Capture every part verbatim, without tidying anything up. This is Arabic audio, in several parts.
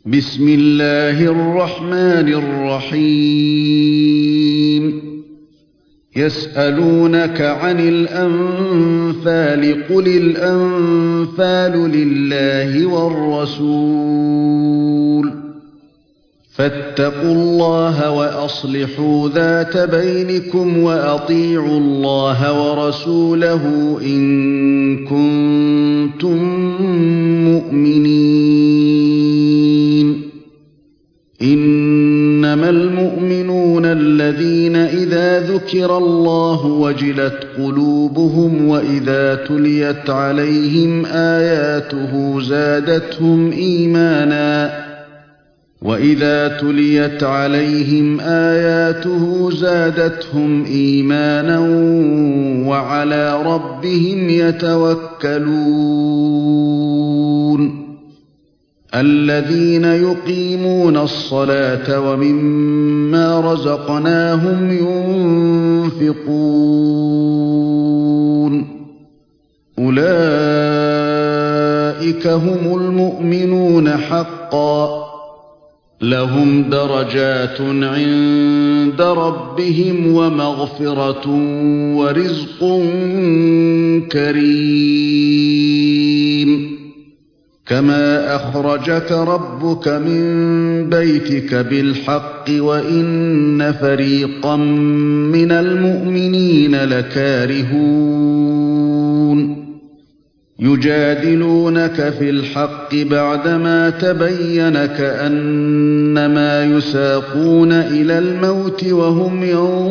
بسم الله الرحمن الرحيم يسألونك عن الأنفال قل الأنفال لله والرسول فاتقوا الله وأصلحوا ذات بينكم وأطيعوا الله ورسوله إن كنتم مؤمنين إنما المؤمنون الذين إذا ذكر الله وجلت قلوبهم وإذا تليت عليهم آياته زادتهم إيمانا وإذا تليت عليهم آياته زادتهم إيمانا وعلى ربهم يتوكلون الذين يقيمون الصلاة ومما رزقناهم ينفقون أولئك هم المؤمنون حقا لهم درجات عند ربهم ومغفرة ورزق كريم كما أخرجك ربك من بيتك بالحق وإن فريقا من المؤمنين لكارهون يجادلونك في الحق بعدما تبين كأنما يساقون إلى الموت وهم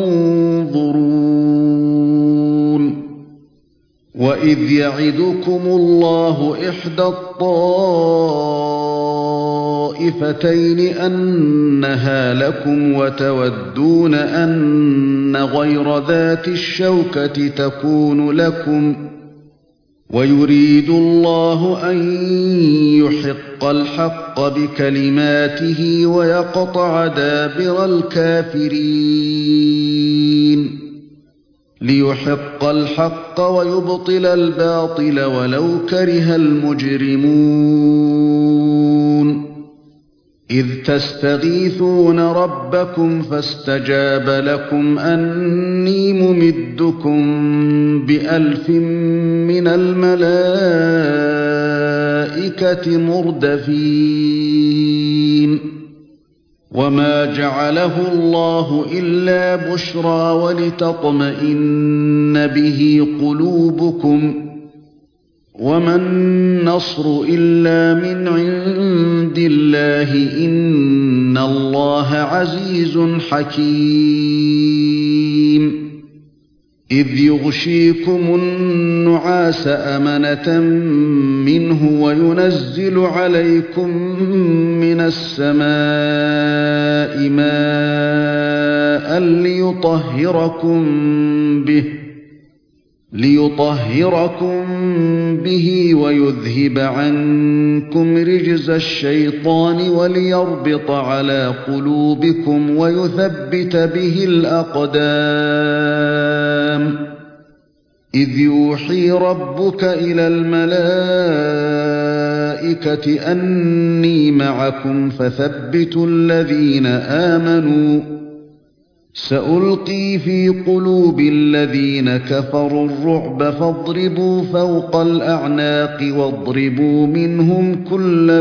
ينظرون وإذ يعدكم الله إحدى الطائفتين أنها لكم وتودون أن غير ذات الشوكة تكون لكم ويريد الله أن يحق الحق بكلماته ويقطع دابر الكافرين ليحق الحق ويبطل الباطل ولو كره المجرمون إذ تستغيثون ربكم فاستجاب لكم أني ممدكم بألف من الملائكة مردفين وما جعله الله إلا بشرى ولتطمئن به قلوبكم وما النصر إلا من عند الله إن الله عزيز حكيم إذ يغشيكم النعاس أمنة منه وينزل عليكم من السماء ماء ليطهركم به ليطهركم به ويذهب عنكم رجز الشيطان وليربط على قلوبكم ويثبت به الأقدام إذ يوحي ربك إلى الملائكة أني معكم فثبتوا الذين آمنوا سألقي في قلوب الذين كفروا الرعب فاضربوا فوق الأعناق واضربوا منهم كل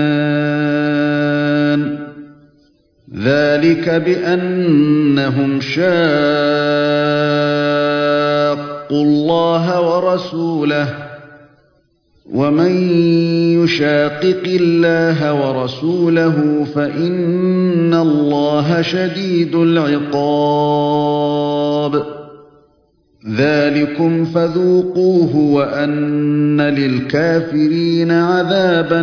بنان ذلك بأنهم شاقوا الله ورسوله ومن يشاقق الله ورسوله فإن الله شديد العقاب ذلكم فذوقوه وأن للكافرين عذاب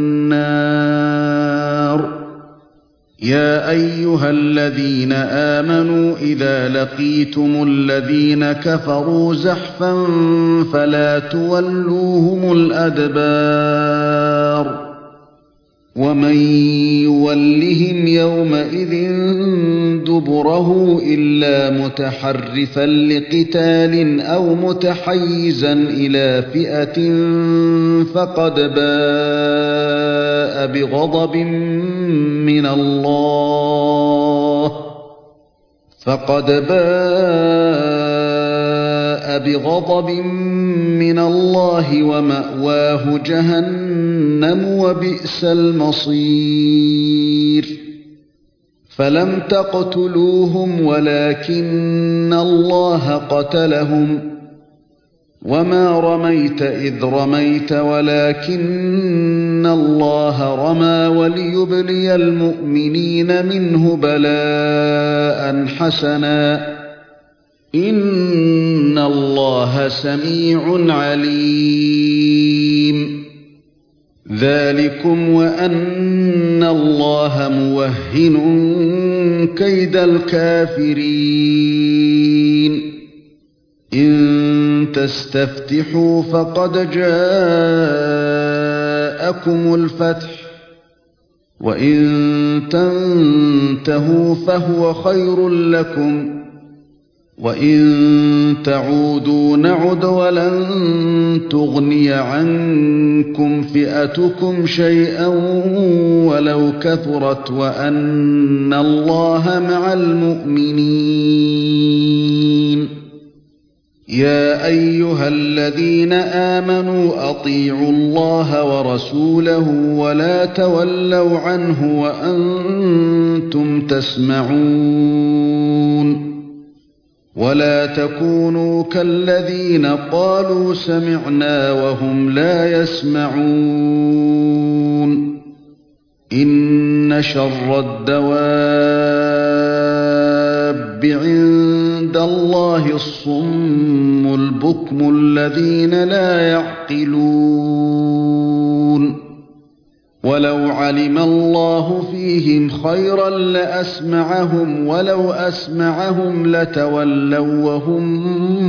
النار يا أيها الذين آمنوا إذا لقيتم الذين كفروا زحفا فلا تولوهم الأدبار ومن يولهم يومئذ دبره إلا متحرفا لقتال أو متحيزا إلى فئة فقد باء بغضب من الله فقد باء بغضب من الله ومأواه جهنم وبئس المصير فلم تقتلوهم ولكن الله قتلهم وما رميت إذ رميت ولكن الله رمى وليبلي المؤمنين منه بلاء حسنا إن الله سميع عليم ذلكم وأن الله موهن كيد الكافرين إن تستفتحوا فقد جاءكم الفتح وإن تنتهوا فهو خير لكم وإن تعودوا نعد ولن تغني عنكم فئتكم شيئا ولو كثرت وأن الله مع المؤمنين يا أيها الذين آمنوا أطيعوا الله ورسوله ولا تولوا عنه وأنتم تسمعون ولا تكونوا كالذين قالوا سمعنا وهم لا يسمعون إن شر الدواب عند الله الصم البكم الذين لا يعقلون ولو علم الله فيهم خيرا لأسمعهم ولو أسمعهم لتولوا وهم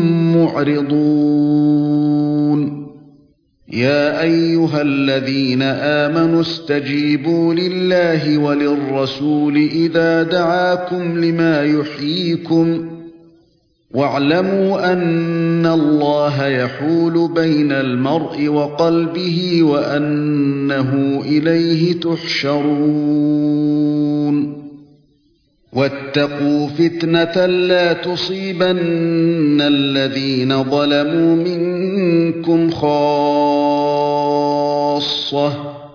معرضون يا أيها الذين آمنوا استجيبوا لله وللرسول إذا دعاكم لما يحييكم واعلموا أن الله يحول بين المرء وقلبه وأنه إليه تحشرون واتقوا فتنة لا تصيبن الذين ظلموا منكم خاصة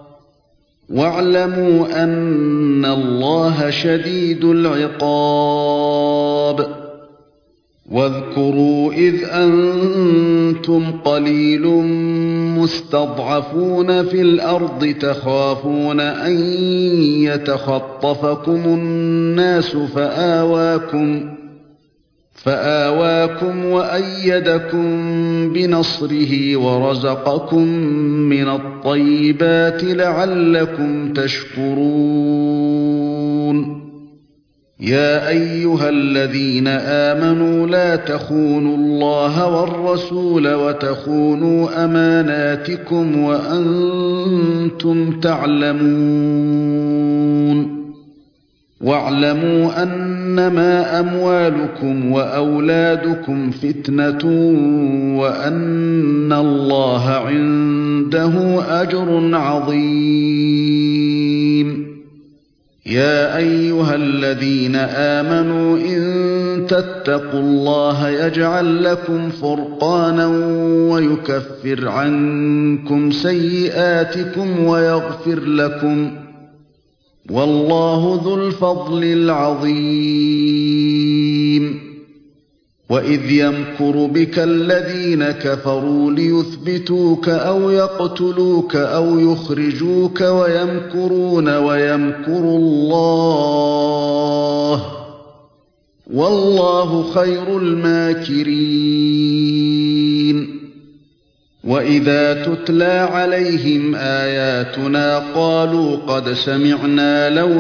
واعلموا أن الله شديد العقاب واذكروا إذ أنتم قليل مستضعفون في الأرض تخافون أن يتخطفكم الناس فآواكم فآواكم وأيدكم بنصره ورزقكم من الطيبات لعلكم تشكرون يا أيها الذين آمنوا لا تخونوا الله والرسول وتخونوا أماناتكم وأنتم تعلمون واعلموا أنما أموالكم وأولادكم فتنة وأن الله عنده أجر عظيم يا أيها الذين آمنوا إن تتقوا الله يجعل لكم فرقانا ويكفر عنكم سيئاتكم ويغفر لكم والله ذو الفضل العظيم وإذ يمكر بك الذين كفروا ليثبتوك أو يقتلوك أو يخرجوك ويمكرون ويمكر الله والله خير الماكرين وإذا تتلى عليهم آياتنا قالوا قد سمعنا لو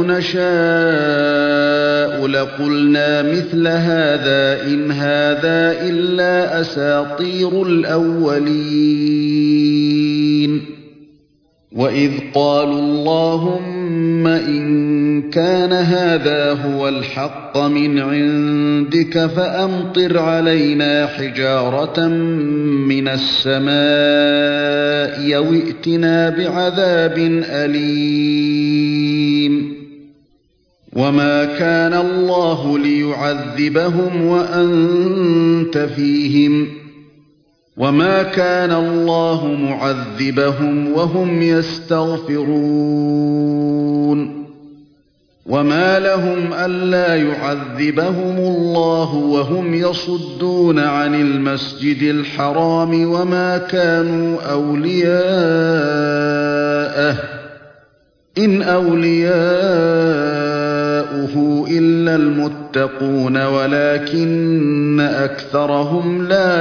نشاء لقلنا مثل هذا إن هذا إلا أساطير الأولين وإذ قالوا اللهم إن كان هذا هو الحق من عندك فأمطر علينا حجارة من السماء أو ائتنا بعذاب أليم وما كان الله ليعذبهم وأنت فيهم وما كان الله معذبهم وهم يستغفرون وما لهم ألا يعذبهم الله وهم يصدون عن المسجد الحرام وما كانوا أولياءه إن أولياؤه إلا المتقون ولكن أكثرهم لا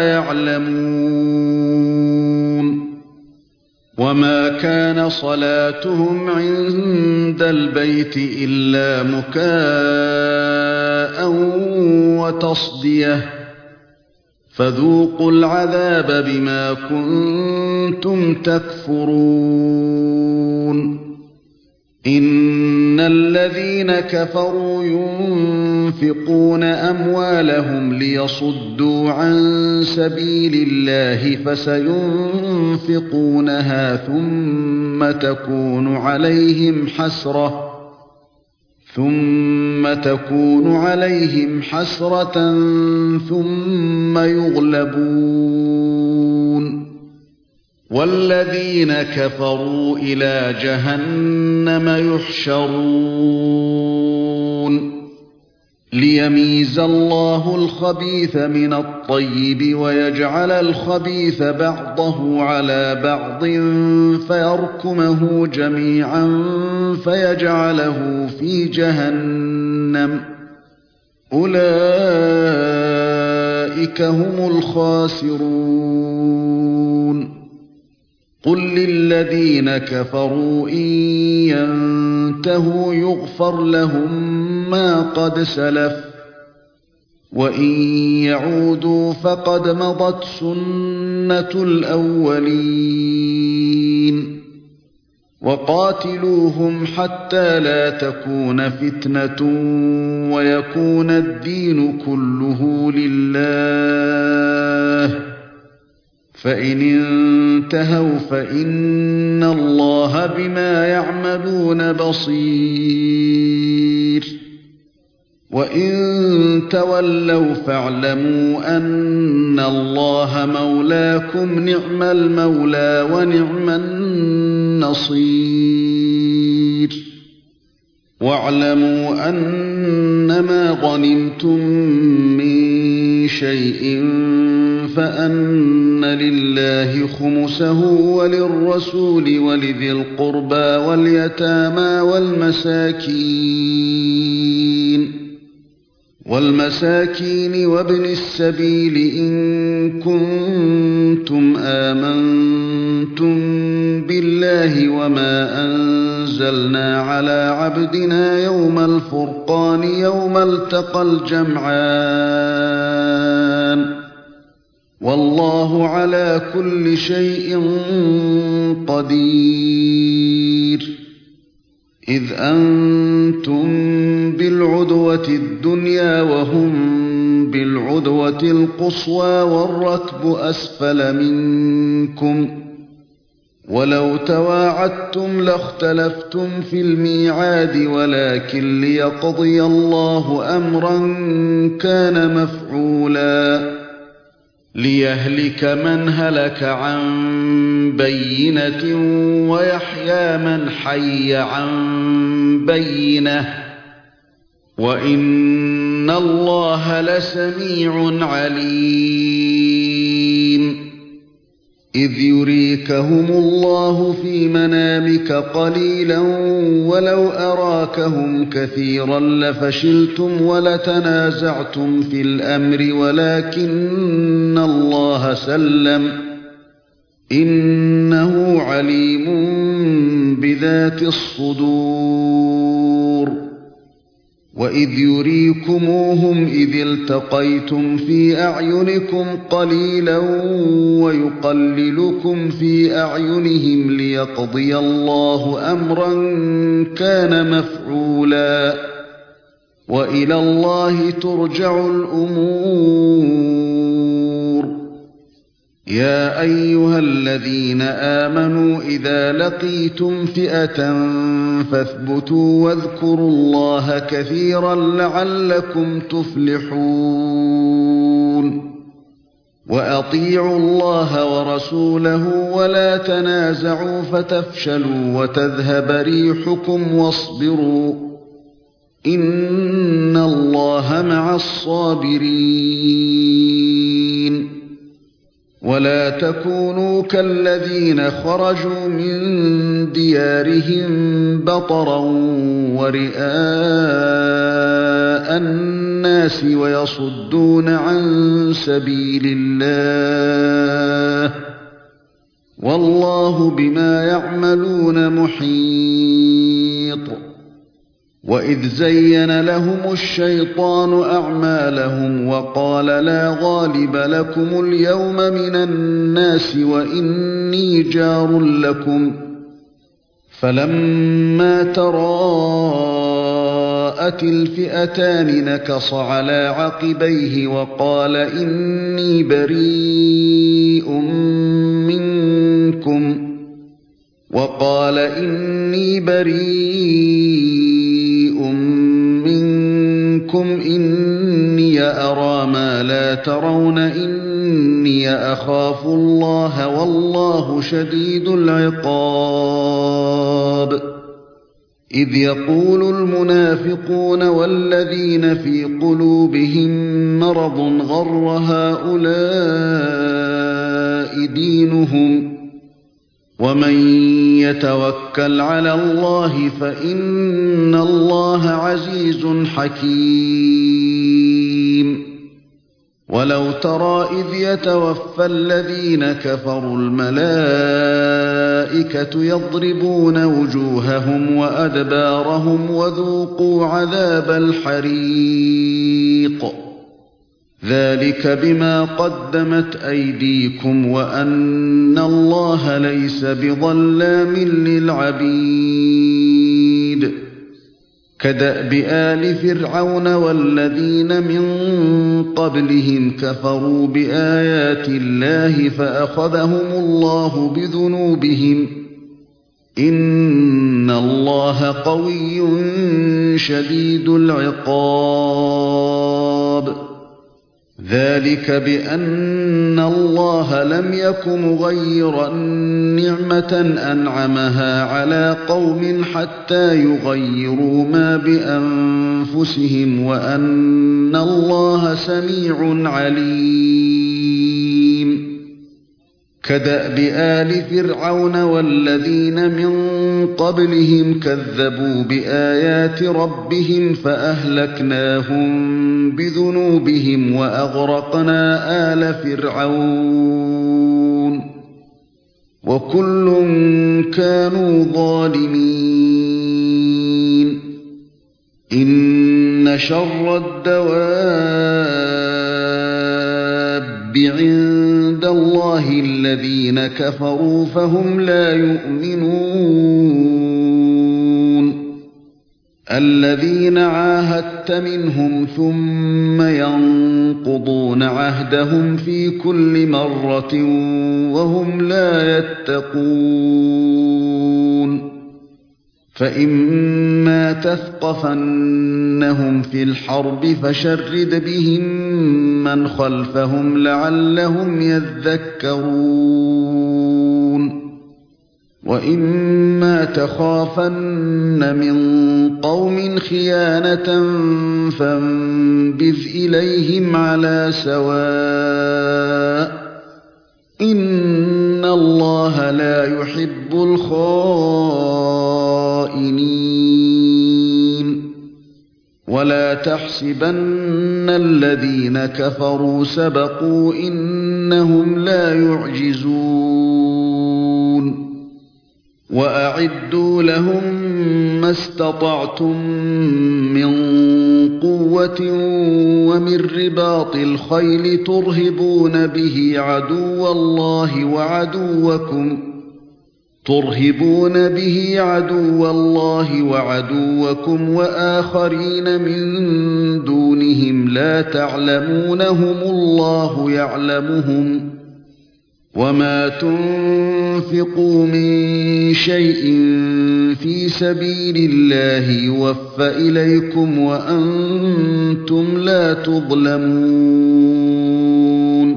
يعلمون وما كان صلاتهم عند البيت إلا مكاء وتصدية فذوقوا العذاب بما كنتم تكفرون إن الذين كفروا ينفقون أموالهم ليصدوا عن سبيل الله فسينفقونها ثم تكون عليهم حسرة ثم تكون عليهم حسرة ثم يغلبون والذين كفروا إلى جهنم يحشرون ليميز الله الخبيث من الطيب ويجعل الخبيث بعضه على بعض فيركمه جميعا فيجعله في جهنم أولئك هم الخاسرون قل للذين كفروا إن ينتهوا يغفر لهم ما قد سلف وإن يعودوا فقد مضت سنة الأولين وقاتلوهم حتى لا تكون فتنة ويكون الدين كله لله فإن انتهوا فإن الله بما يعملون بصير وإن تولوا فاعلموا أن الله مولاكم نعم المولى ونعم النصير واعلموا أنما غنمتم من شيء فأن لله خمسه وللرسول ولذي القربى واليتامى والمساكين والمساكين وابن السبيل إن كنتم آمنتم بالله وما أنزلنا على عبدنا يوم الفرقان يوم التقى الجمعان والله على كل شيء قدير إذ أنتم بالعدوة الدنيا وهم بالعدوة القصوى والركب أسفل منكم ولو تواعدتم لاختلفتم في الميعاد ولكن ليقضي الله أمرا كان مفعولا ليهلك من هلك عن بينة ويحيى من حي عن بينة وإن الله لسميع عليم إذ يريكهم الله في منامك قليلا ولو أراكهم كثيرا لفشلتم ولتنازعتم في الأمر ولكن الله سلم إنه عليم بذات الصدور وإذ يريكموهم إذ التقيتم في أعينكم قليلا ويقللكم في أعينهم ليقضي الله أمرا كان مفعولا وإلى الله ترجع الأمور. يا أيها الذين آمنوا إذا لقيتم فئة فاثبتوا واذكروا الله كثيرا لعلكم تفلحون. وأطيعوا الله ورسوله ولا تنازعوا فتفشلوا وتذهب ريحكم واصبروا إن الله مع الصابرين. ولا تكونوا كالذين خرجوا من ديارهم بطرا ورئاء الناس ويصدون عن سبيل الله والله بما يعملون محيط. وإذ زين لهم الشيطان أعمالهم وقال لا غالب لكم اليوم من الناس وإني جار لكم فلما تراءت الفئتان نكص على عقبيه وقال إني بريء منكم وقال إني بريء منكم إني أرى ما لا ترون إني أخاف الله والله شديد العقاب. إذ يقول المنافقون والذين في قلوبهم مرض غر هؤلاء دينهم ومن يتوكل على الله فإن الله عزيز حكيم. ولو ترى إذ يتوفى الذين كفروا الملائكة يضربون وجوههم وأدبارهم وذوقوا عذاب الحريق ذلك بما قدمت أيديكم وأن الله ليس بظلام للعبيد. كدأب آل فرعون والذين من قبلهم كفروا بآيات الله فأخذهم الله بذنوبهم إن الله قوي شديد العقاب. ذلك بأن الله لم يك مغيرا نعمة أنعمها على قوم حتى يغيروا ما بأنفسهم وأن الله سميع عليم. كدأب آل فرعون والذين من قبلهم كذبوا بآيات ربهم فأهلكناهم بذنوبهم وأغرقنا آل فرعون وكل كانوا ظالمين. إن شر الدواب عند الله الذين كفروا فهم لا يؤمنون. الذين عاهدت منهم ثم ينقضون عهدهم في كل مرة وهم لا يتقون. فإما تثقفنهم في الحرب فشرد بهم من خلفهم لعلهم يذكرون. وإما تخافن من قوم خيانة فانبذ إليهم على سواء إن الله لا يحب الخائنين. ولا تحسبن الذين كفروا سبقوا إنهم لا يعجزون. وأعدوا لهم ما استطعتم من قوة ومن رباط الخيل ترهبون به عدو الله وعدوكم ترهبون به عدو الله وعدوكم وآخرين من دونهم لا تعلمونهم الله يعلمهم وما تنفقوا من شيء في سبيل الله يوفى إليكم وأنتم لا تظلمون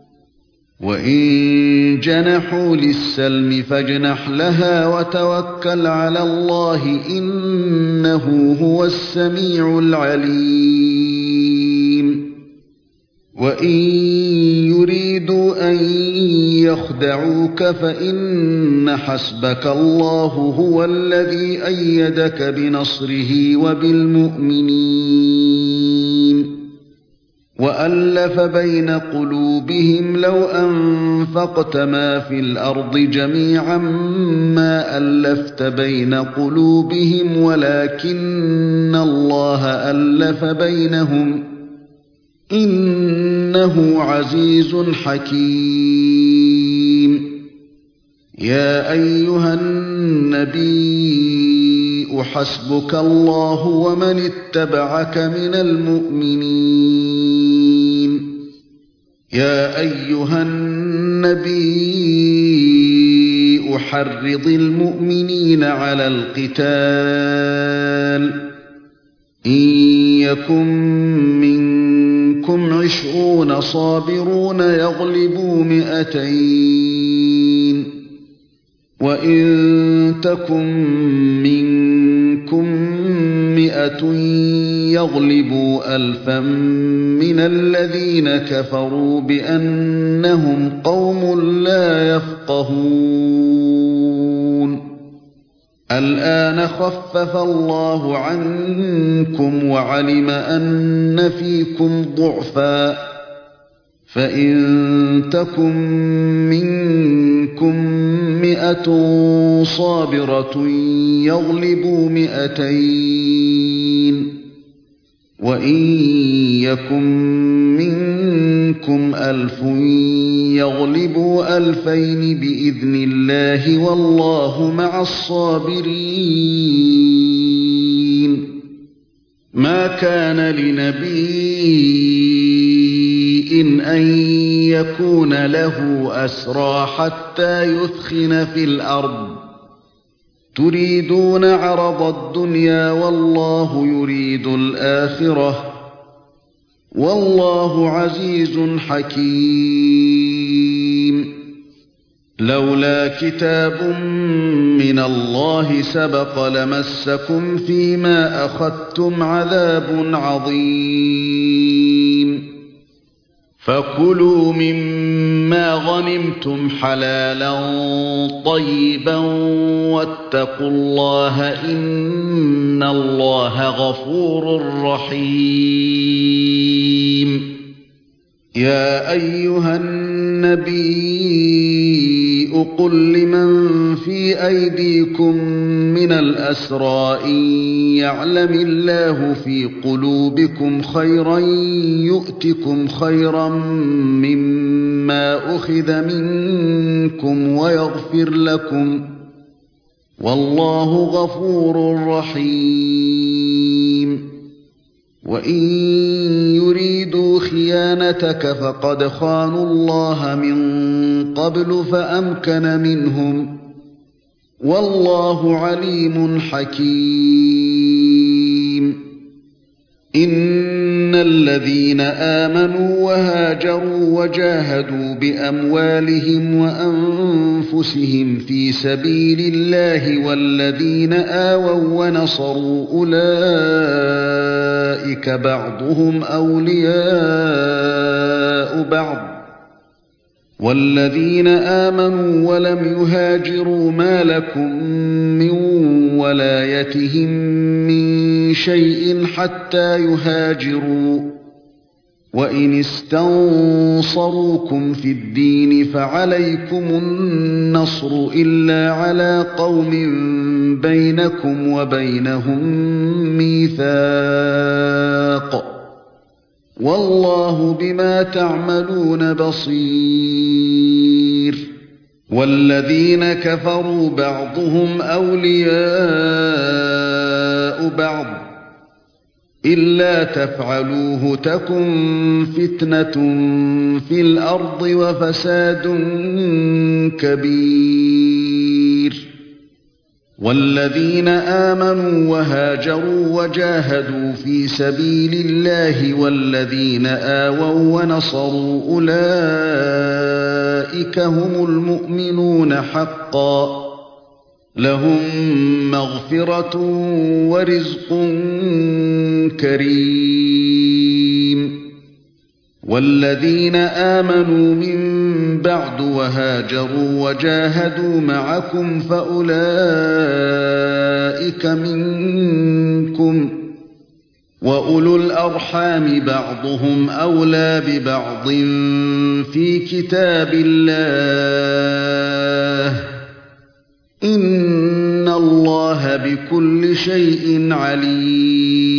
وإن جنحوا للسلم فاجنح لها وتوكل على الله إنه هو السميع العليم وإن يريدوا أن يخدعوك فإن حسبك الله هو الذي أيدك بنصره وبالمؤمنين وألف بين قلوبهم لو أنفقت ما في الأرض جميعا ما ألفت بين قلوبهم ولكن الله ألف بينهم إنه عزيز حكيم يا أيها النبي حسبك الله ومن اتبعك من المؤمنين يا أيها النبي حرض المؤمنين على القتال إن يكن منكم عشرون صابرون يغلبوا مئتين وإن تكن منكم مئة يغلبوا ألفا من الذين كفروا بأنهم قوم لا يفقهون الآن خفف الله عنكم وعلم أن فيكم ضعفا فإن تكن منكم مئة صابرة يغلبوا مئتين وإن يكن منكم ألف يغلبوا ألفين بإذن الله والله مع الصابرين ما كان لنبي إن أن يكون له أسرى حتى يثخن في الأرض تريدون عرض الدنيا والله يريد الآخرة والله عزيز حكيم لولا كتاب من الله سبق لمسكم فيما أخذتم عذاب عظيم فكلوا مما غنمتم حلالا طيبا واتقوا الله إن الله غفور رحيم يا أيها النبي قل لمن في أيديكم من الأسرى إن يعلم الله في قلوبكم خيرا يؤتكم خيرا مما أخذ منكم ويغفر لكم والله غفور رحيم وإن يريدوا خيانتك فقد خانوا الله من قبل فأمكن منهم والله عليم حكيم إن الذين آمنوا وهاجروا وجاهدوا بأموالهم وأنفسهم في سبيل الله والذين آووا ونصروا أولئك بعضهم أولياء بعض والذين آمنوا ولم يهاجروا ما لكم من ولايتهم من شيء حتى يهاجروا وإن استنصروكم في الدين فعليكم النصر إلا على قوم بينكم وبينهم ميثاق والله بما تعملون بصير والذين كفروا بعضهم أولياء بعض إلا تفعلوه تكن فتنة في الأرض وفساد كبير والذين آمنوا وهاجروا وجاهدوا في سبيل الله والذين آووا ونصروا أولئك هم المؤمنون حقا لهم مغفرة ورزق كريم والذين آمنوا من بعد وهاجروا وجاهدوا معكم فأولئك منكم وأولو الأرحام بعضهم أولى ببعض في كتاب الله إن الله بكل شيء عليم